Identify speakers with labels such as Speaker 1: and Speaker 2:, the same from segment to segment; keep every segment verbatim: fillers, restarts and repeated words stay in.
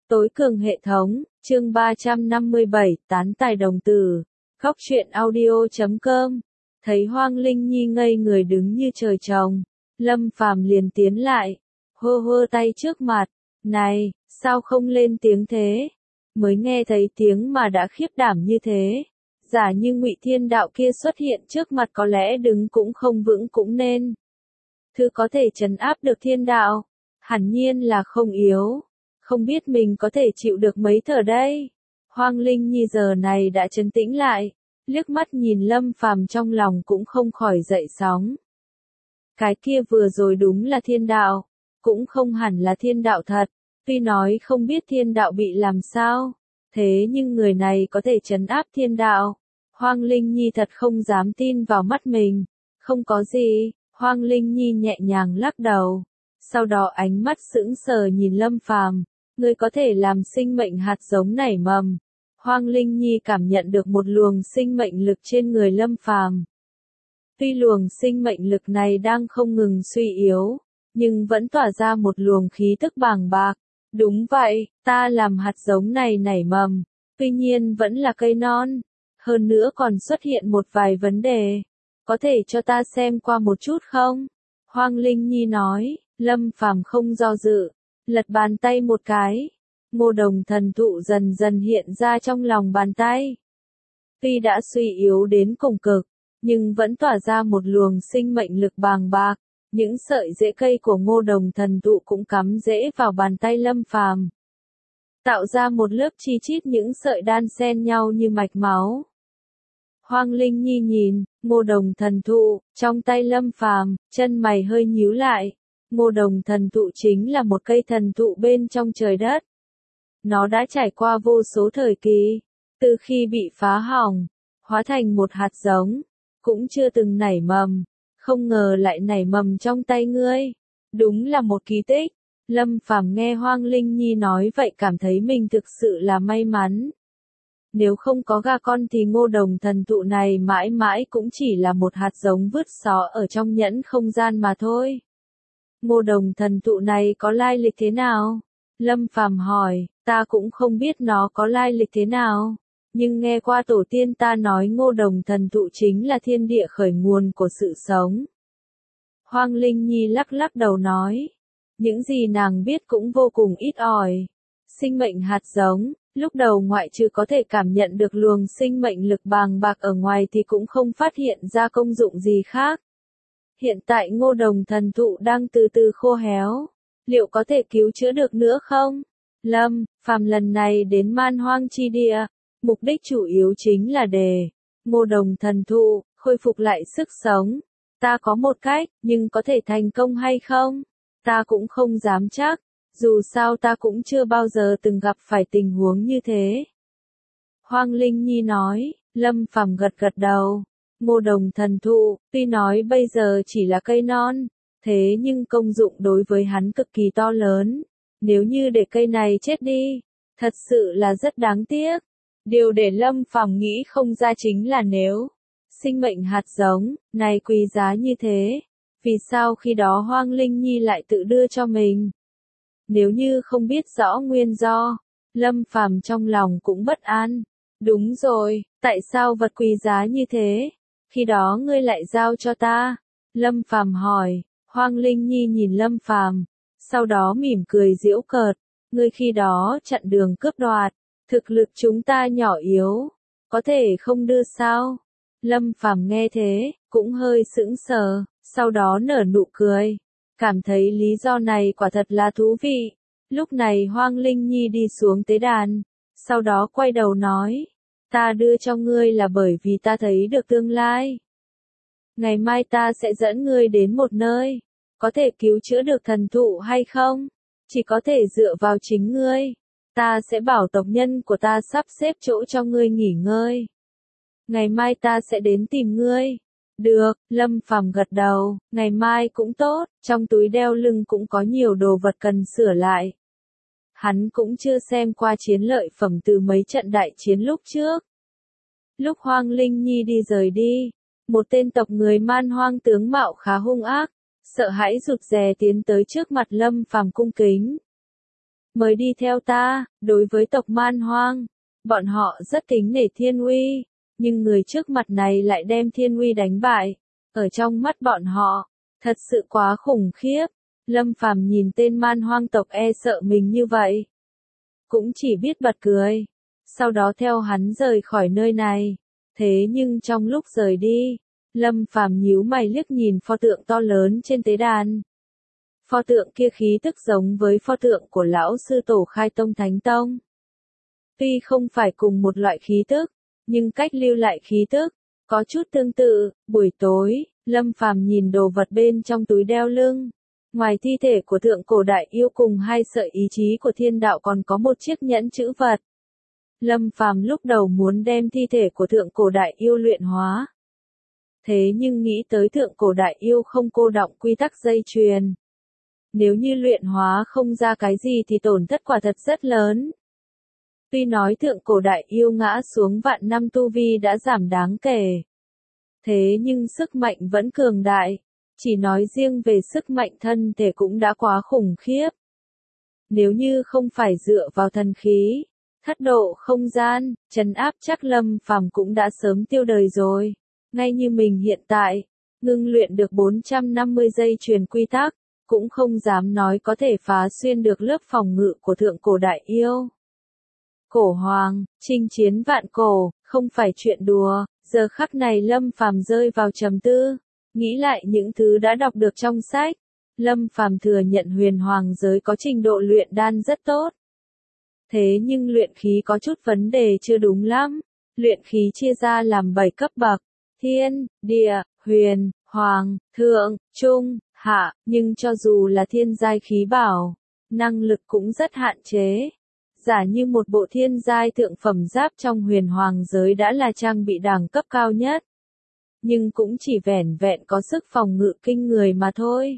Speaker 1: Tối cường hệ thống, chương ba trăm năm mươi bảy, tán tài đồng tử. Góc truyện audio chấm com. Thấy Hoang Linh Nhi ngây người đứng như trời trồng, Lâm Phàm liền tiến lại, hơ hơ tay trước mặt, "Này, sao không lên tiếng thế?" Mới nghe thấy tiếng mà đã khiếp đảm như thế. Giả như Ngụy Thiên Đạo kia xuất hiện trước mặt có lẽ đứng cũng không vững cũng nên. Thứ có thể trấn áp được Thiên Đạo, hẳn nhiên là không yếu. Không biết mình có thể chịu được mấy thở đây. Hoang Linh Nhi giờ này đã trấn tĩnh lại, liếc mắt nhìn Lâm Phàm trong lòng cũng không khỏi dậy sóng. Cái kia vừa rồi đúng là Thiên Đạo, cũng không hẳn là Thiên Đạo thật, tuy nói không biết Thiên Đạo bị làm sao, thế nhưng người này có thể trấn áp Thiên Đạo. Hoang Linh Nhi thật không dám tin vào mắt mình. Không có gì, Hoang Linh Nhi nhẹ nhàng lắc đầu. Sau đó ánh mắt sững sờ nhìn Lâm Phàm, "Ngươi có thể làm sinh mệnh hạt giống nảy mầm." Hoang Linh Nhi cảm nhận được một luồng sinh mệnh lực trên người Lâm Phàm. Tuy luồng sinh mệnh lực này đang không ngừng suy yếu, nhưng vẫn tỏa ra một luồng khí tức bàng bạc. "Đúng vậy, ta làm hạt giống này nảy mầm, tuy nhiên vẫn là cây non. Hơn nữa còn xuất hiện một vài vấn đề. Có thể cho ta xem qua một chút không?" Hoang Linh Nhi nói. Lâm Phàm không do dự, lật bàn tay một cái. Ngô Đồng thần thụ dần dần hiện ra trong lòng bàn tay. Tuy đã suy yếu đến cùng cực, nhưng vẫn tỏa ra một luồng sinh mệnh lực bàng bạc. Những sợi rễ cây của Ngô Đồng thần thụ cũng cắm rễ vào bàn tay Lâm Phàm, tạo ra một lớp chi chít những sợi đan xen nhau như mạch máu. Hoang Linh Nhi nhìn Ngô Đồng thần thụ trong tay Lâm Phàm, chân mày hơi nhíu lại. Ngô Đồng thần thụ chính là một cây thần thụ bên trong trời đất. Nó đã trải qua vô số thời kỳ, từ khi bị phá hỏng, hóa thành một hạt giống, cũng chưa từng nảy mầm, không ngờ lại nảy mầm trong tay ngươi. Đúng là một kỳ tích. Lâm Phàm nghe Hoang Linh Nhi nói vậy cảm thấy mình thực sự là may mắn. Nếu không có gà con thì Ngô Đồng thần thụ này mãi mãi cũng chỉ là một hạt giống vứt xó ở trong nhẫn không gian mà thôi. Ngô Đồng thần thụ này có lai lịch thế nào? Lâm Phàm hỏi. Ta cũng không biết nó có lai lịch thế nào, nhưng nghe qua tổ tiên ta nói Ngô Đồng thần thụ chính là thiên địa khởi nguồn của sự sống. Hoang Linh Nhi lắc lắc đầu nói. Những gì nàng biết cũng vô cùng ít ỏi. Sinh mệnh hạt giống, lúc đầu ngoại trừ có thể cảm nhận được luồng sinh mệnh lực bàng bạc ở ngoài thì cũng không phát hiện ra công dụng gì khác. Hiện tại Ngô Đồng thần thụ đang từ từ khô héo, liệu có thể cứu chữa được nữa không? Lâm Phàm lần này đến Man Hoang chi địa, mục đích chủ yếu chính là để Ngô Đồng thần thụ khôi phục lại sức sống. Ta có một cách, nhưng có thể thành công hay không? Ta cũng không dám chắc, dù sao ta cũng chưa bao giờ từng gặp phải tình huống như thế. Hoang Linh Nhi nói. Lâm Phàm gật gật đầu. Ngô Đồng thần thụ, tuy nói bây giờ chỉ là cây non, thế nhưng công dụng đối với hắn cực kỳ to lớn. Nếu như để cây này chết đi, thật sự là rất đáng tiếc. Điều để Lâm Phàm nghĩ không ra chính là nếu sinh mệnh hạt giống này quý giá như thế, vì sao khi đó Hoang Linh Nhi lại tự đưa cho mình? Nếu như không biết rõ nguyên do, Lâm Phàm trong lòng cũng bất an. Đúng rồi, tại sao vật quý giá như thế, khi đó ngươi lại giao cho ta? Lâm Phàm hỏi. Hoang Linh Nhi nhìn Lâm Phàm, sau đó mỉm cười giễu cợt. Ngươi khi đó chặn đường cướp đoạt, thực lực chúng ta nhỏ yếu, có thể không đưa sao? Lâm Phàm nghe thế, cũng hơi sững sờ, sau đó nở nụ cười, cảm thấy lý do này quả thật là thú vị. Lúc này Hoang Linh Nhi đi xuống tế đàn, sau đó quay đầu nói. Ta đưa cho ngươi là bởi vì ta thấy được tương lai. Ngày mai ta sẽ dẫn ngươi đến một nơi, có thể cứu chữa được thần thụ hay không, chỉ có thể dựa vào chính ngươi. Ta sẽ bảo tộc nhân của ta sắp xếp chỗ cho ngươi nghỉ ngơi. Ngày mai ta sẽ đến tìm ngươi. Được, Lâm Phàm gật đầu, ngày mai cũng tốt, trong túi đeo lưng cũng có nhiều đồ vật cần sửa lại. Hắn cũng chưa xem qua chiến lợi phẩm từ mấy trận đại chiến lúc trước. Lúc Hoang Linh Nhi đi rời đi, một tên tộc người Man Hoang tướng mạo khá hung ác, sợ hãi rụt rè tiến tới trước mặt Lâm Phàm cung kính. mới đi theo ta. Đối với tộc Man Hoang, bọn họ rất kính nể Thiên Uy, nhưng người trước mặt này lại đem Thiên Uy đánh bại. Ở trong mắt bọn họ, thật sự quá khủng khiếp. Lâm Phàm nhìn tên Man Hoang tộc e sợ mình như vậy, cũng chỉ biết bật cười, sau đó theo hắn rời khỏi nơi này. Thế nhưng trong lúc rời đi, Lâm Phàm nhíu mày liếc nhìn pho tượng to lớn trên tế đàn. Pho tượng kia khí tức giống với pho tượng của lão sư tổ Khai Tông Thánh Tông. Tuy không phải cùng một loại khí tức, nhưng cách lưu lại khí tức có chút tương tự. Buổi tối, Lâm Phàm nhìn đồ vật bên trong túi đeo lưng. Ngoài thi thể của thượng cổ đại yêu cùng hai sợi ý chí của thiên đạo còn có một chiếc nhẫn chữ vật. Lâm Phàm lúc đầu muốn đem thi thể của thượng cổ đại yêu luyện hóa. Thế nhưng nghĩ tới thượng cổ đại yêu không cô đọng quy tắc dây chuyền. Nếu như luyện hóa không ra cái gì thì tổn thất quả thật rất lớn. Tuy nói thượng cổ đại yêu ngã xuống vạn năm tu vi đã giảm đáng kể. Thế nhưng sức mạnh vẫn cường đại. Chỉ nói riêng về sức mạnh thân thể cũng đã quá khủng khiếp. Nếu như không phải dựa vào thần khí, thất độ không gian, trấn áp chắc Lâm Phàm cũng đã sớm tiêu đời rồi. Ngay như mình hiện tại, ngưng luyện được bốn trăm năm mươi dây chuyền quy tắc, cũng không dám nói có thể phá xuyên được lớp phòng ngự của thượng cổ đại yêu. Cổ hoàng, chinh chiến vạn cổ, không phải chuyện đùa. Giờ khắc này Lâm Phàm rơi vào trầm tư, nghĩ lại những thứ đã đọc được trong sách. Lâm Phàm thừa nhận huyền hoàng giới có trình độ luyện đan rất tốt. Thế nhưng luyện khí có chút vấn đề chưa đúng lắm. Luyện khí chia ra làm bảy cấp bậc: thiên, địa, huyền, hoàng, thượng, trung, hạ, nhưng cho dù là thiên giai khí bảo, năng lực cũng rất hạn chế. Giả như một bộ thiên giai thượng phẩm giáp trong huyền hoàng giới đã là trang bị đẳng cấp cao nhất, nhưng cũng chỉ vẻn vẹn có sức phòng ngự kinh người mà thôi.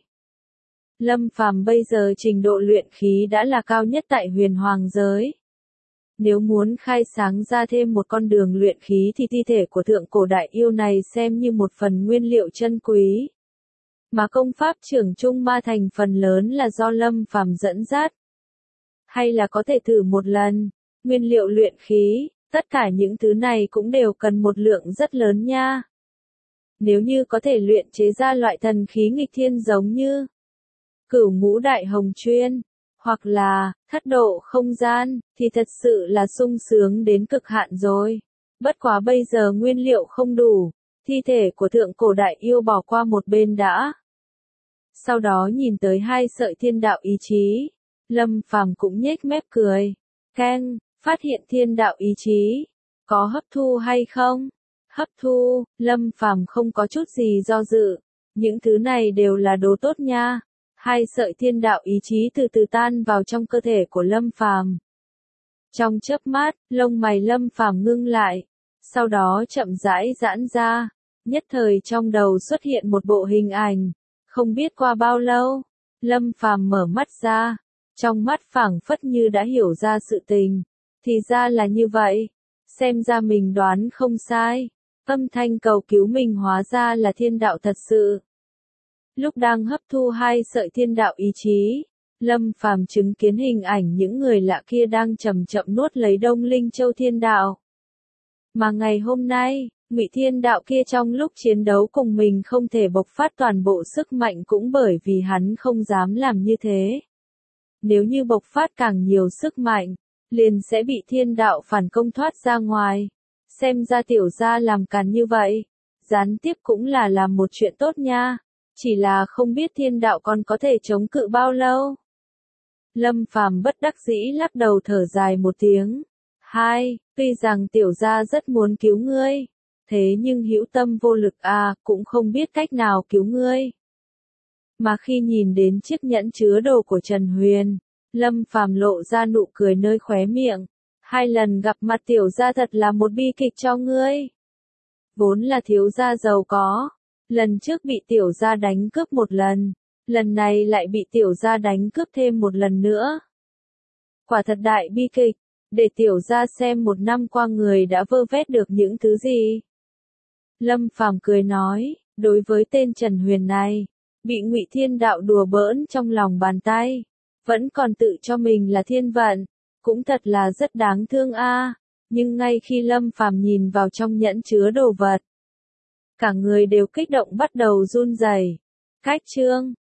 Speaker 1: Lâm Phàm bây giờ trình độ luyện khí đã là cao nhất tại huyền hoàng giới. Nếu muốn khai sáng ra thêm một con đường luyện khí thì thi thể của thượng cổ đại yêu này xem như một phần nguyên liệu chân quý. Mà công pháp trưởng trung ma thành phần lớn là do Lâm Phàm dẫn dắt. Hay là có thể thử một lần, nguyên liệu luyện khí, tất cả những thứ này cũng đều cần một lượng rất lớn nha. Nếu như có thể luyện chế ra loại thần khí nghịch thiên giống như Cửu Ngũ Đại Hồng Chuyên, hoặc là Thất Độ Không Gian, thì thật sự là sung sướng đến cực hạn rồi. Bất quá bây giờ nguyên liệu không đủ, thi thể của thượng cổ đại yêu bỏ qua một bên đã. Sau đó nhìn tới hai sợi thiên đạo ý chí, Lâm Phàm cũng nhếch mép cười. Keng, phát hiện thiên đạo ý chí, có hấp thu hay không? Hấp thu, Lâm Phàm không có chút gì do dự. Những thứ này đều là đồ tốt nha. Hai sợi thiên đạo ý chí từ từ tan vào trong cơ thể của Lâm Phàm. Trong chớp mắt, lông mày Lâm Phàm ngưng lại, sau đó chậm rãi giãn ra, nhất thời trong đầu xuất hiện một bộ hình ảnh. Không biết qua bao lâu, Lâm Phàm mở mắt ra, trong mắt phảng phất như đã hiểu ra sự tình. Thì ra là như vậy, xem ra mình đoán không sai. Âm thanh cầu cứu mình hóa ra là thiên đạo thật sự. Lúc đang hấp thu hai sợi thiên đạo ý chí, Lâm Phàm chứng kiến hình ảnh những người lạ kia đang chậm chậm nuốt lấy Đông Linh Châu thiên đạo. Mà ngày hôm nay, Ngụy Thiên đạo kia trong lúc chiến đấu cùng mình không thể bộc phát toàn bộ sức mạnh cũng bởi vì hắn không dám làm như thế. Nếu như bộc phát càng nhiều sức mạnh, liền sẽ bị thiên đạo phản công thoát ra ngoài. Xem ra tiểu gia làm càn như vậy, gián tiếp cũng là làm một chuyện tốt nha. Chỉ là không biết thiên đạo còn có thể chống cự bao lâu. Lâm Phàm bất đắc dĩ lắc đầu thở dài một tiếng. Hai, tuy rằng tiểu gia rất muốn cứu ngươi, thế nhưng hữu tâm vô lực à, cũng không biết cách nào cứu ngươi. Mà khi nhìn đến chiếc nhẫn chứa đồ của Trần Huyền, Lâm Phàm lộ ra nụ cười nơi khóe miệng. Hai lần gặp mặt tiểu gia thật là một bi kịch cho ngươi. Vốn là thiếu gia giàu có, lần trước bị tiểu gia đánh cướp một lần, lần này lại bị tiểu gia đánh cướp thêm một lần nữa. Quả thật đại bi kịch, để tiểu gia xem một năm qua người đã vơ vét được những thứ gì. Lâm Phàm cười nói, đối với tên Trần Huyền này, bị Ngụy Thiên đạo đùa bỡn trong lòng bàn tay, vẫn còn tự cho mình là thiên vận, cũng thật là rất đáng thương a. Nhưng ngay khi Lâm Phàm nhìn vào trong nhẫn chứa đồ vật, cả người đều kích động bắt đầu run rẩy. Khách trương,